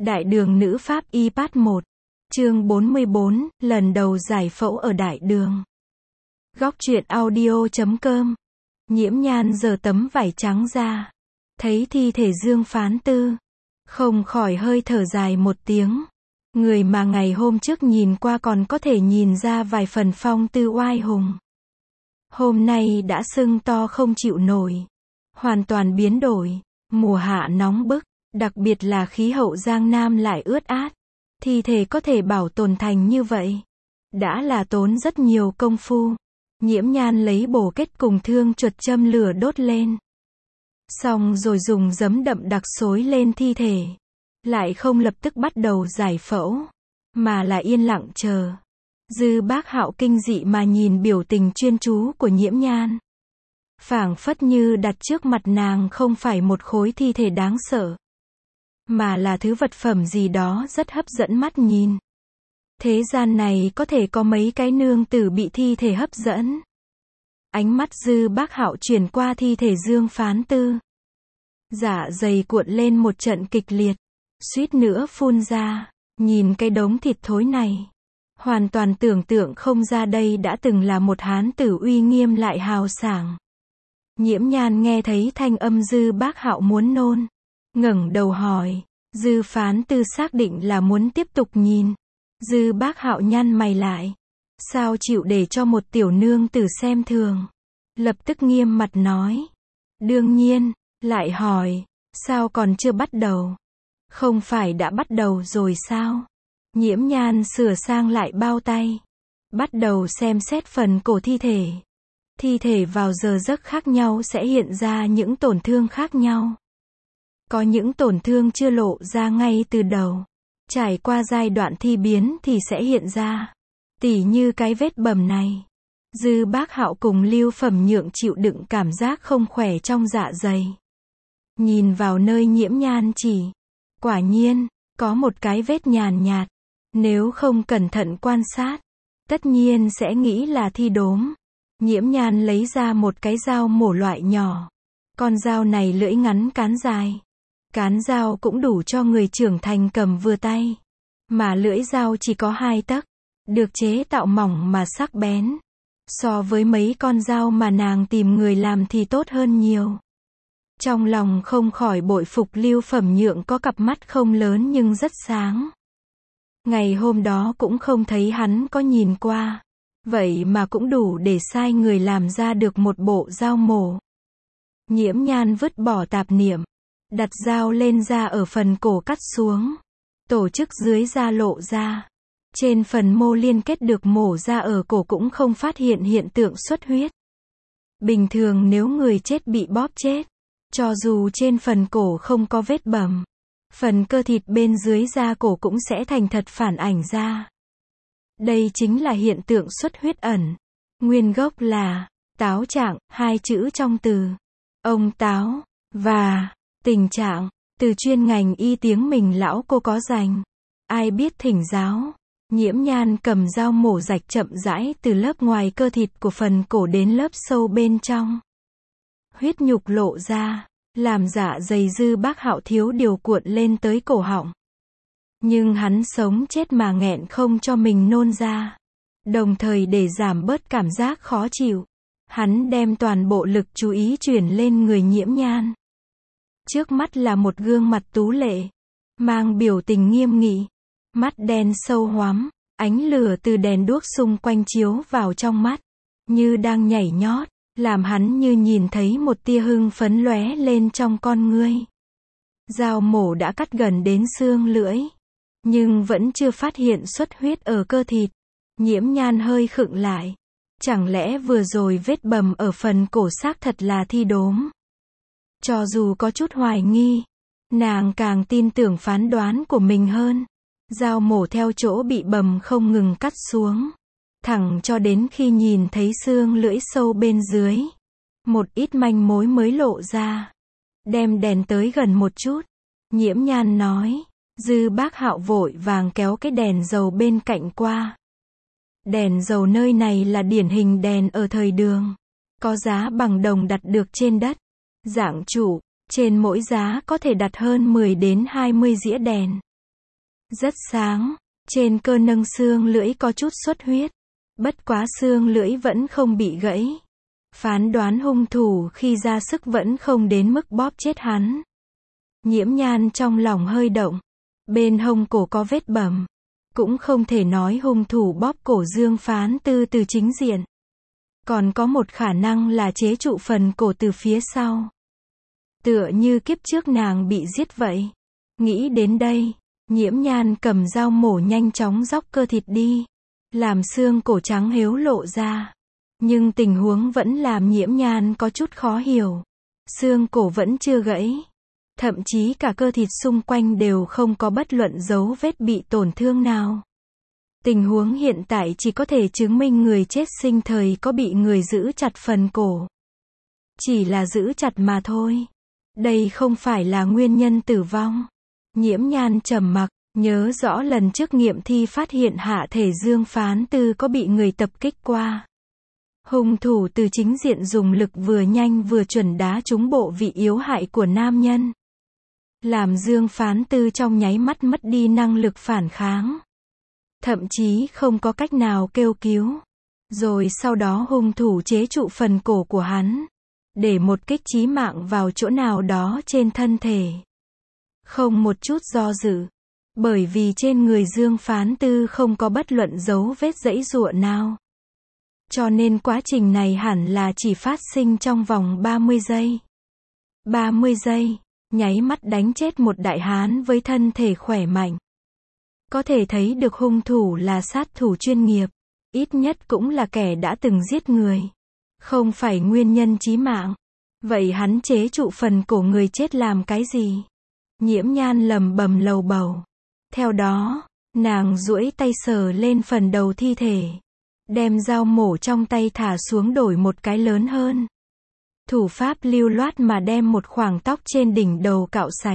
Đại đường nữ pháp y part 1. Chương 44, lần đầu giải phẫu ở đại đường. Góc truyện audio.com. Nhiễm Nhan giở tấm vải trắng ra, thấy thi thể Dương Phán Tư, không khỏi hơi thở dài một tiếng. Người mà ngày hôm trước nhìn qua còn có thể nhìn ra vài phần phong tư oai hùng, hôm nay đã sưng to không chịu nổi, hoàn toàn biến đổi. Mùa hạ nóng bức, đặc biệt là khí hậu Giang Nam lại ướt át, thi thể có thể bảo tồn thành như vậy, đã là tốn rất nhiều công phu. Nhiễm Nhan lấy bổ kết cùng thương chuột châm lửa đốt lên, xong rồi dùng giấm đậm đặc xối lên thi thể, lại không lập tức bắt đầu giải phẫu, mà là yên lặng chờ. Dư Bác Hạo kinh dị mà nhìn biểu tình chuyên chú của Nhiễm Nhan, phảng phất như đặt trước mặt nàng không phải một khối thi thể đáng sợ, mà là thứ vật phẩm gì đó rất hấp dẫn mắt nhìn. Thế gian này có thể có mấy cái nương tử bị thi thể hấp dẫn. Ánh mắt Dư Bác Hạo chuyển qua thi thể Dương Phán Tư, dạ dày cuộn lên một trận kịch liệt, suýt nữa phun ra. Nhìn cái đống thịt thối này, hoàn toàn tưởng tượng không ra đây đã từng là một hán tử uy nghiêm lại hào sảng. Nhiễm Nhan nghe thấy thanh âm Dư Bác Hạo muốn nôn, ngẩng đầu hỏi, Dư Phán Tư xác định là muốn tiếp tục nhìn. Dư Bác Hạo nhăn mày lại, sao chịu để cho một tiểu nương tử xem thường. Lập tức nghiêm mặt nói, đương nhiên. Lại hỏi, sao còn chưa bắt đầu? Không phải đã bắt đầu rồi sao? Nhiễm Nhan sửa sang lại bao tay, bắt đầu xem xét phần cổ thi thể. Thi thể vào giờ giấc khác nhau sẽ hiện ra những tổn thương khác nhau. Có những tổn thương chưa lộ ra ngay từ đầu, trải qua giai đoạn thi biến thì sẽ hiện ra. Tỉ như cái vết bầm này. Dư Bác Hạo cùng Lưu Phẩm Nhượng chịu đựng cảm giác không khỏe trong dạ dày, nhìn vào nơi Nhiễm Nhan chỉ, quả nhiên, có một cái vết nhàn nhạt. Nếu không cẩn thận quan sát, tất nhiên sẽ nghĩ là thi đốm. Nhiễm Nhan lấy ra một cái dao mổ loại nhỏ. Con dao này lưỡi ngắn cán dài. Cán dao cũng đủ cho người trưởng thành cầm vừa tay. Mà lưỡi dao chỉ có 2 tấc, được chế tạo mỏng mà sắc bén. So với mấy con dao mà nàng tìm người làm thì tốt hơn nhiều. Trong lòng không khỏi bội phục Lưu Phẩm Nhượng có cặp mắt không lớn nhưng rất sáng. Ngày hôm đó cũng không thấy hắn có nhìn qua, vậy mà cũng đủ để sai người làm ra được một bộ dao mổ. Nhiễm Nhan vứt bỏ tạp niệm, đặt dao lên da ở phần cổ cắt xuống, tổ chức dưới da lộ ra. Trên phần mô liên kết được mổ ra ở cổ cũng không phát hiện hiện tượng xuất huyết. Bình thường nếu người chết bị bóp chết, cho dù trên phần cổ không có vết bầm, phần cơ thịt bên dưới da cổ cũng sẽ thành thật phản ảnh ra. Đây chính là hiện tượng xuất huyết ẩn. Nguyên gốc là táo trạng, 2 chữ trong từ ông táo và tình trạng. Từ chuyên ngành y tiếng mình lão cô có dành, ai biết thỉnh giáo. Nhiễm Nhan cầm dao mổ rạch chậm rãi từ lớp ngoài cơ thịt của phần cổ đến lớp sâu bên trong. Huyết nhục lộ ra, làm dạ dày Dư Bác Hạo thiếu điều cuộn lên tới cổ họng. Nhưng hắn sống chết mà nghẹn không cho mình nôn ra. Đồng thời để giảm bớt cảm giác khó chịu, hắn đem toàn bộ lực chú ý chuyển lên người Nhiễm Nhan. Trước mắt là một gương mặt tú lệ, mang biểu tình nghiêm nghị, mắt đen sâu hoắm, ánh lửa từ đèn đuốc xung quanh chiếu vào trong mắt, như đang nhảy nhót, làm hắn như nhìn thấy một tia hưng phấn lóe lên trong con ngươi. Dao mổ đã cắt gần đến xương lưỡi, nhưng vẫn chưa phát hiện xuất huyết ở cơ thịt. Nhiễm Nhan hơi khựng lại, chẳng lẽ vừa rồi vết bầm ở phần cổ xác thật là thi đốm? Cho dù có chút hoài nghi, nàng càng tin tưởng phán đoán của mình hơn. Dao mổ theo chỗ bị bầm không ngừng cắt xuống, thẳng cho đến khi nhìn thấy xương lưỡi sâu bên dưới. Một ít manh mối mới lộ ra. Đem đèn tới gần một chút, Nhiễm Nhan nói. Dư Bác Hạo vội vàng kéo cái đèn dầu bên cạnh qua. Đèn dầu nơi này là điển hình đèn ở thời đường, có giá bằng đồng đặt được trên đất, dạng trụ, trên mỗi giá có thể đặt hơn 10 đến 20 dĩa đèn. rất sáng, trên cơ nâng xương lưỡi có chút xuất huyết. Bất quá xương lưỡi vẫn không bị gãy. Phán đoán hung thủ khi ra sức vẫn không đến mức bóp chết hắn. Nhiễm Nhan trong lòng hơi động. Bên hông cổ có vết bầm. Cũng không thể nói hung thủ bóp cổ Dương Phán Tư từ chính diện. Còn có một khả năng là chế trụ phần cổ từ phía sau. Tựa như kiếp trước nàng bị giết vậy. Nghĩ đến đây, Nhiễm Nhan cầm dao mổ nhanh chóng róc cơ thịt đi. Làm xương cổ trắng héo lộ ra. Nhưng tình huống vẫn làm Nhiễm Nhan có chút khó hiểu. Xương cổ vẫn chưa gãy. Thậm chí cả cơ thịt xung quanh đều không có bất luận dấu vết bị tổn thương nào. Tình huống hiện tại chỉ có thể chứng minh người chết sinh thời có bị người giữ chặt phần cổ. Chỉ là giữ chặt mà thôi. Đây không phải là nguyên nhân tử vong. Nhiễm Nhan trầm mặc, nhớ rõ lần trước nghiệm thi phát hiện hạ thể Dương Phán Tư có bị người tập kích qua. Hung thủ từ chính diện dùng lực vừa nhanh vừa chuẩn đá trúng bộ vị yếu hại của nam nhân. Làm Dương Phán Tư trong nháy mắt mất đi năng lực phản kháng. Thậm chí không có cách nào kêu cứu. Rồi sau đó hung thủ chế trụ phần cổ của hắn. Để một kích chí mạng vào chỗ nào đó trên thân thể. Không một chút do dự. Bởi vì trên người Dương Phán Tư không có bất luận dấu vết giãy giụa nào. Cho nên quá trình này hẳn là chỉ phát sinh trong vòng 30 giây. 30 giây, nháy mắt đánh chết một đại hán với thân thể khỏe mạnh. Có thể thấy được hung thủ là sát thủ chuyên nghiệp, ít nhất cũng là kẻ đã từng giết người. Không phải nguyên nhân chí mạng. Vậy hắn chế trụ phần cổ người chết làm cái gì? Nhiễm Nhan lẩm bẩm lầu bầu. Theo đó, nàng duỗi tay sờ lên phần đầu thi thể. Đem dao mổ trong tay thả xuống đổi một cái lớn hơn. Thủ pháp lưu loát mà đem một khoảng tóc trên đỉnh đầu cạo sạch.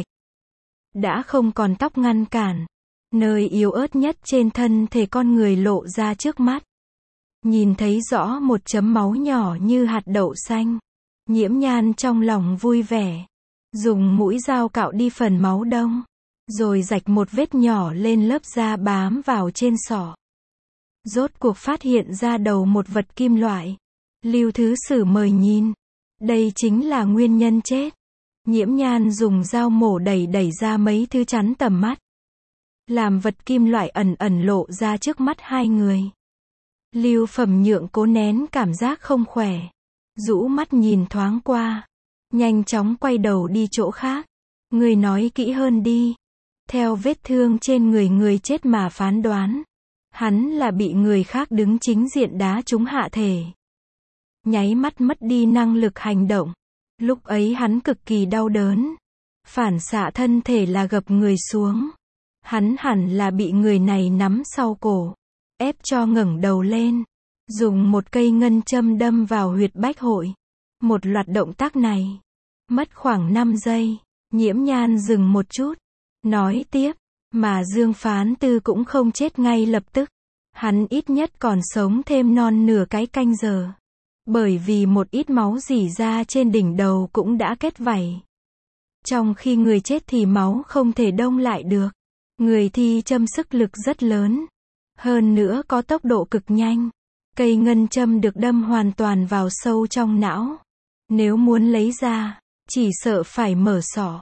Đã không còn tóc ngăn cản. Nơi yếu ớt nhất trên thân thể con người lộ ra trước mắt. Nhìn thấy rõ một chấm máu nhỏ như hạt đậu xanh. Nhiễm Nhan trong lòng vui vẻ. Dùng mũi dao cạo đi phần máu đông. Rồi rạch một vết nhỏ lên lớp da bám vào trên sọ. Rốt cuộc phát hiện ra đầu một vật kim loại. Lưu Thứ Sử mời nhìn. Đây chính là nguyên nhân chết. Nhiễm Nhan dùng dao mổ đẩy ra mấy thứ chắn tầm mắt. Làm vật kim loại ẩn ẩn lộ ra trước mắt hai người. Lưu Phẩm Nhượng cố nén cảm giác không khỏe. Rũ mắt nhìn thoáng qua. Nhanh chóng quay đầu đi chỗ khác. Người nói kỹ hơn đi. Theo vết thương trên người người chết mà phán đoán. Hắn là bị người khác đứng chính diện đá trúng hạ thể. Nháy mắt mất đi năng lực hành động. Lúc ấy hắn cực kỳ đau đớn. Phản xạ thân thể là gập người xuống. Hắn hẳn là bị người này nắm sau cổ. Ép cho ngẩng đầu lên. Dùng một cây ngân châm đâm vào huyệt bách hội. Một loạt động tác này. Mất khoảng 5 giây. Nhiễm Nhan dừng một chút. Nói tiếp. Mà Dương Phán Tư cũng không chết ngay lập tức. Hắn ít nhất còn sống thêm non nửa cái canh giờ. Bởi vì một ít máu rỉ ra trên đỉnh đầu cũng đã kết vảy. Trong khi người chết thì máu không thể đông lại được. Người thi châm sức lực rất lớn. Hơn nữa có tốc độ cực nhanh. Cây ngân châm được đâm hoàn toàn vào sâu trong não. Nếu muốn lấy ra, chỉ sợ phải mở sọ.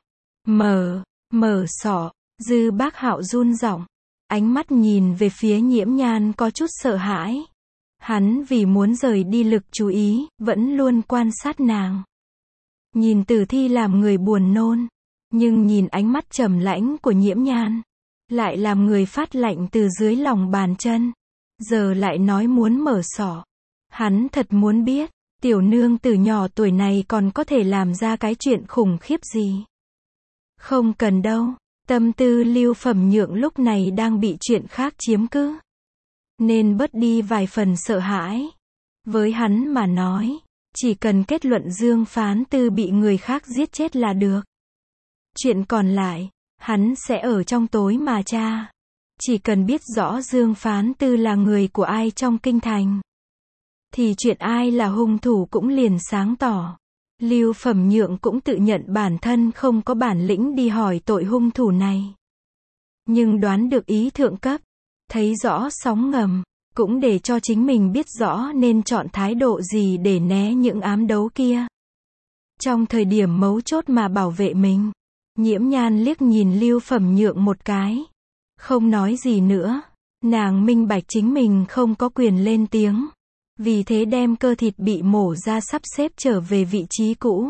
Mở sọ. Dư Bác Hạo run giọng. Ánh mắt nhìn về phía Nhiễm Nhan có chút sợ hãi. Hắn vì muốn rời đi lực chú ý, vẫn luôn quan sát nàng. Nhìn tử thi làm người buồn nôn. Nhưng nhìn ánh mắt trầm lãnh của Nhiễm Nhan. Lại làm người phát lạnh từ dưới lòng bàn chân. Giờ lại nói muốn mở sọ. Hắn thật muốn biết, tiểu nương từ nhỏ tuổi này còn có thể làm ra cái chuyện khủng khiếp gì. Không cần đâu. Tâm tư Lưu Phẩm Nhượng lúc này đang bị chuyện khác chiếm cứ. Nên bớt đi vài phần sợ hãi. Với hắn mà nói, chỉ cần kết luận Dương Phán Tư bị người khác giết chết là được. Chuyện còn lại, hắn sẽ ở trong tối mà tra. Chỉ cần biết rõ Dương Phán Tư là người của ai trong kinh thành. Thì chuyện ai là hung thủ cũng liền sáng tỏ. Lưu Phẩm Nhượng cũng tự nhận bản thân không có bản lĩnh đi hỏi tội hung thủ này. Nhưng đoán được ý thượng cấp, thấy rõ sóng ngầm, cũng để cho chính mình biết rõ nên chọn thái độ gì để né những ám đấu kia. Trong thời điểm mấu chốt mà bảo vệ mình, Nhiễm Nhan liếc nhìn Lưu Phẩm Nhượng một cái. Không nói gì nữa, nàng minh bạch chính mình không có quyền lên tiếng. Vì thế đem cơ thịt bị mổ ra sắp xếp trở về vị trí cũ.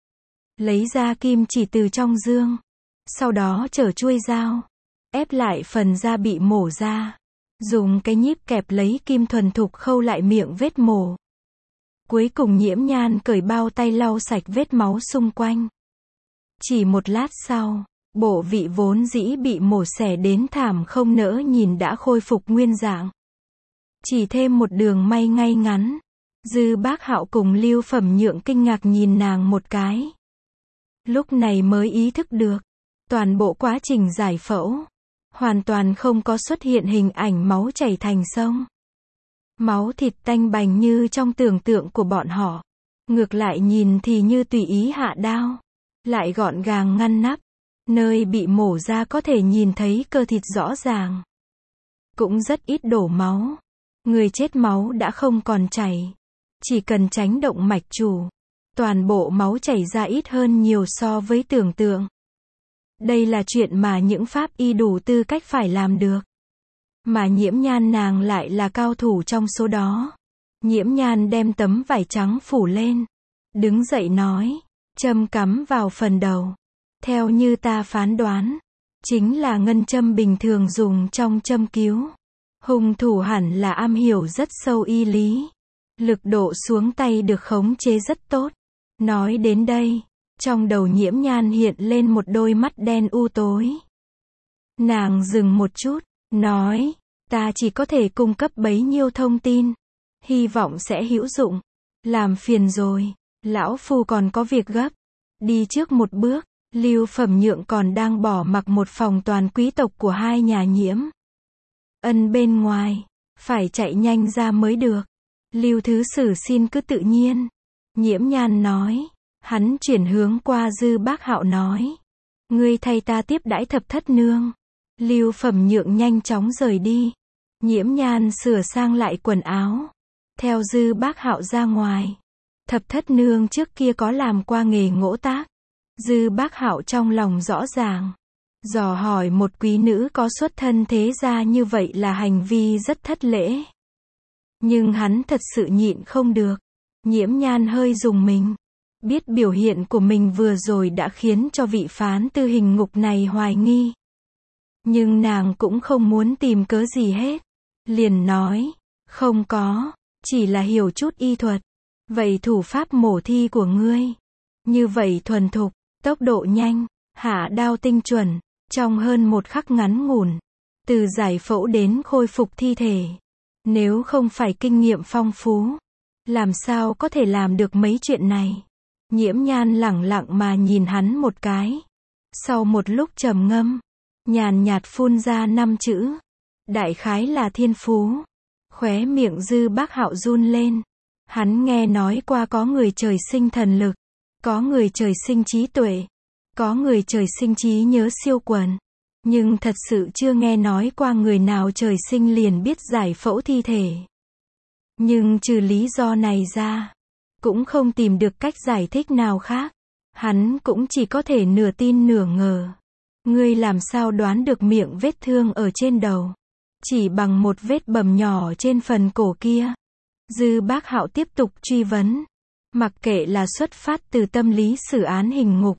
Lấy ra kim chỉ từ trong dương. Sau đó chở chuôi dao. Ép lại phần da bị mổ ra. Dùng cái nhíp kẹp lấy kim thuần thục khâu lại miệng vết mổ. Cuối cùng Nhiễm Nhan cởi bao tay lau sạch vết máu xung quanh. Chỉ một lát sau, bộ vị vốn dĩ bị mổ xẻ đến thảm không nỡ nhìn đã khôi phục nguyên dạng. Chỉ thêm một đường may ngay ngắn. Dư Bác Hạo cùng Lưu Phẩm Nhượng kinh ngạc nhìn nàng một cái. Lúc này mới ý thức được, toàn bộ quá trình giải phẫu, hoàn toàn không có xuất hiện hình ảnh máu chảy thành sông. Máu thịt tanh bành như trong tưởng tượng của bọn họ. Ngược lại nhìn thì như tùy ý hạ đao. Lại gọn gàng ngăn nắp. Nơi bị mổ ra có thể nhìn thấy cơ thịt rõ ràng. Cũng rất ít đổ máu. Người chết máu đã không còn chảy. Chỉ cần tránh động mạch chủ. Toàn bộ máu chảy ra ít hơn nhiều so với tưởng tượng. Đây là chuyện mà những pháp y đủ tư cách phải làm được. Mà Nhiễm Nhan nàng lại là cao thủ trong số đó. Nhiễm Nhan đem tấm vải trắng phủ lên. Đứng dậy nói. Châm cắm vào phần đầu. Theo như ta phán đoán. Chính là ngân châm bình thường dùng trong châm cứu. Hung thủ hẳn là am hiểu rất sâu y lý. Lực độ xuống tay được khống chế rất tốt. Nói đến đây, trong đầu Nhiễm Nhan hiện lên một đôi mắt đen u tối. Nàng dừng một chút, nói, ta chỉ có thể cung cấp bấy nhiêu thông tin. Hy vọng sẽ hữu dụng. Làm phiền rồi, lão phu còn có việc gấp. Đi trước một bước, Lưu Phẩm Nhượng còn đang bỏ mặc một phòng toàn quý tộc của hai nhà Nhiễm Ân bên ngoài, phải chạy nhanh ra mới được. Lưu thứ sử xin cứ tự nhiên. Nhiễm Nhan nói. Hắn chuyển hướng qua Dư Bác Hạo nói. Ngươi thay ta tiếp đãi thập thất nương. Lưu Phẩm Nhượng nhanh chóng rời đi. Nhiễm Nhan sửa sang lại quần áo. Theo Dư Bác Hạo ra ngoài. Thập thất nương trước kia có làm qua nghề ngỗ tác. Dư Bác Hạo trong lòng rõ ràng. Dò hỏi một quý nữ có xuất thân thế gia như vậy là hành vi rất thất lễ. Nhưng hắn thật sự nhịn không được. Nhiễm Nhan hơi rùng mình. Biết biểu hiện của mình vừa rồi đã khiến cho vị phán tư hình ngục này hoài nghi. Nhưng nàng cũng không muốn tìm cớ gì hết. Liền nói, không có, chỉ là hiểu chút y thuật. Vậy thủ pháp mổ thi của ngươi, như vậy thuần thục, tốc độ nhanh, hạ đao tinh chuẩn, trong hơn một khắc ngắn ngủn. Từ giải phẫu đến khôi phục thi thể. Nếu không phải kinh nghiệm phong phú, làm sao có thể làm được mấy chuyện này? Nhiễm Nhan lẳng lặng mà nhìn hắn một cái. Sau một lúc trầm ngâm, nhàn nhạt phun ra 5 chữ. Đại khái là thiên phú. Khóe miệng Dư Bác Hạo run lên. Hắn nghe nói qua có người trời sinh thần lực, có người trời sinh trí tuệ, có người trời sinh trí nhớ siêu quần. Nhưng thật sự chưa nghe nói qua người nào trời sinh liền biết giải phẫu thi thể. Nhưng trừ lý do này ra, cũng không tìm được cách giải thích nào khác. Hắn cũng chỉ có thể nửa tin nửa ngờ. Ngươi làm sao đoán được miệng vết thương ở trên đầu? Chỉ bằng một vết bầm nhỏ trên phần cổ kia. Dư Bác Hạo tiếp tục truy vấn. Mặc kệ là xuất phát từ tâm lý xử án hình ngục,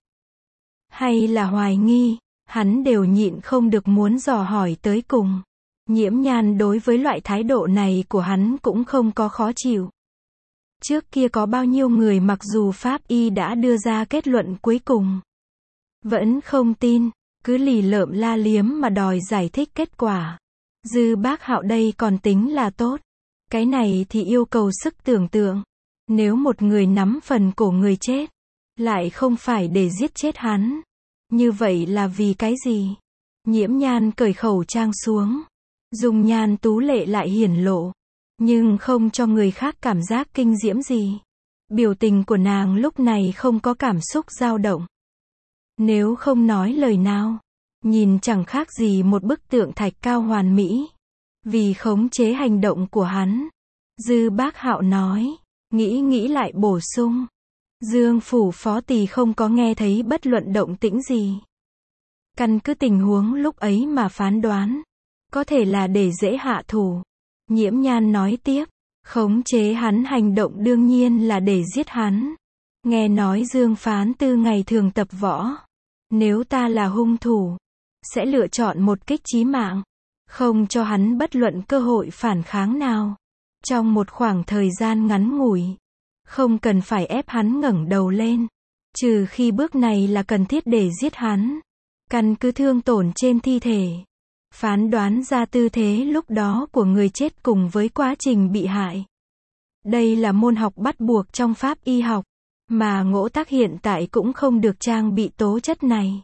hay là hoài nghi, hắn đều nhịn không được muốn dò hỏi tới cùng. Nhiễm Nhan đối với loại thái độ này của hắn cũng không có khó chịu. Trước kia có bao nhiêu người mặc dù pháp y đã đưa ra kết luận cuối cùng, vẫn không tin, cứ lì lợm la liếm mà đòi giải thích kết quả. Dư Bác Hạo đây còn tính là tốt. Cái này thì yêu cầu sức tưởng tượng. Nếu một người nắm phần cổ người chết, lại không phải để giết chết hắn, như vậy là vì cái gì? Nhiễm Nhan cởi khẩu trang xuống, dung nhan tú lệ lại hiển lộ, nhưng không cho người khác cảm giác kinh diễm gì. Biểu tình của nàng lúc này không có cảm xúc dao động. Nếu không nói lời nào, nhìn chẳng khác gì một bức tượng thạch cao hoàn mỹ. Vì khống chế hành động của hắn, Dư Bác Hạo nói, nghĩ lại bổ sung. Dương phủ phó tỳ không có nghe thấy bất luận động tĩnh gì. Căn cứ tình huống lúc ấy mà phán đoán, có thể là để dễ hạ thủ. Nhiễm Nhan nói tiếp, khống chế hắn hành động đương nhiên là để giết hắn. Nghe nói Dương phán tư ngày thường tập võ. Nếu ta là hung thủ, sẽ lựa chọn một kích chí mạng, không cho hắn bất luận cơ hội phản kháng nào. Trong một khoảng thời gian ngắn ngủi, không cần phải ép hắn ngẩng đầu lên, trừ khi bước này là cần thiết để giết hắn. Căn cứ thương tổn trên thi thể, phán đoán ra tư thế lúc đó của người chết cùng với quá trình bị hại. Đây là môn học bắt buộc trong pháp y học, mà Ngỗ Tác hiện tại cũng không được trang bị tố chất này.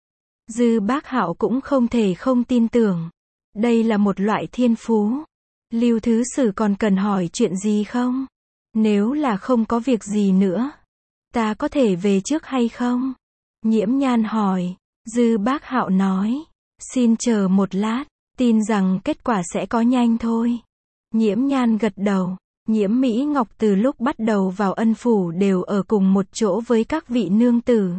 Dư Bác Hạo cũng không thể không tin tưởng. Đây là một loại thiên phú. Lưu Thứ Sử còn cần hỏi chuyện gì không? Nếu là không có việc gì nữa, ta có thể về trước hay không? Nhiễm Nhan hỏi. Dư Bác Hạo nói, xin chờ một lát, tin rằng kết quả sẽ có nhanh thôi. Nhiễm Nhan gật đầu. Nhiễm Mỹ Ngọc từ lúc bắt đầu vào Ân phủ đều ở cùng một chỗ với các vị nương tử.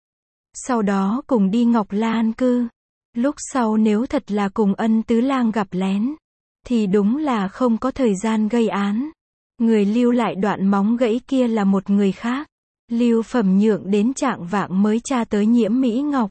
Sau đó cùng đi Ngọc Lan cư. Lúc sau nếu thật là cùng Ân tứ lang gặp lén, thì đúng là không có thời gian gây án. Người lưu lại đoạn móng gãy kia là một người khác. Lưu Phẩm Nhượng đến trạng vạng mới tra tới Nhiễm Mỹ Ngọc.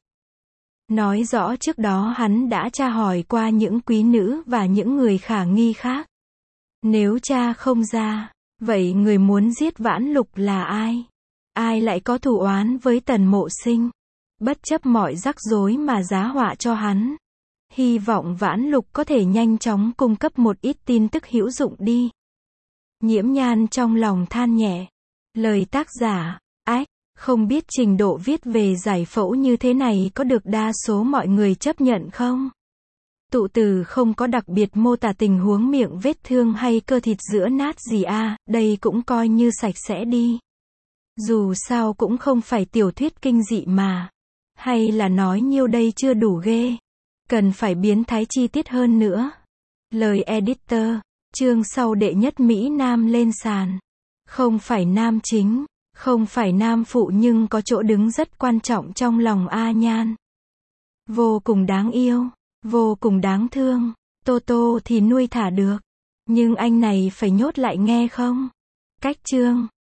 Nói rõ trước đó hắn đã tra hỏi qua những quý nữ và những người khả nghi khác. Nếu tra không ra, vậy người muốn giết Vãn Lục là ai? Ai lại có thù oán với Tần Mộ Sinh? Bất chấp mọi rắc rối mà giá họa cho hắn. Hy vọng Vãn Lục có thể nhanh chóng cung cấp một ít tin tức hữu dụng đi. Nhiễm Nhan trong lòng than nhẹ. Lời tác giả, không biết trình độ viết về giải phẫu như thế này có được đa số mọi người chấp nhận không? Tụ từ không có đặc biệt mô tả tình huống miệng vết thương hay cơ thịt giữa nát gì đây cũng coi như sạch sẽ đi. Dù sao cũng không phải tiểu thuyết kinh dị mà. Hay là nói nhiêu đây chưa đủ ghê. Cần phải biến thái chi tiết hơn nữa. Lời editor, chương sau đệ nhất Mỹ Nam lên sàn. Không phải nam chính, không phải nam phụ nhưng có chỗ đứng rất quan trọng trong lòng A Nhan. Vô cùng đáng yêu, vô cùng đáng thương. Tô Tô thì nuôi thả được, nhưng anh này phải nhốt lại nghe không? Cách chương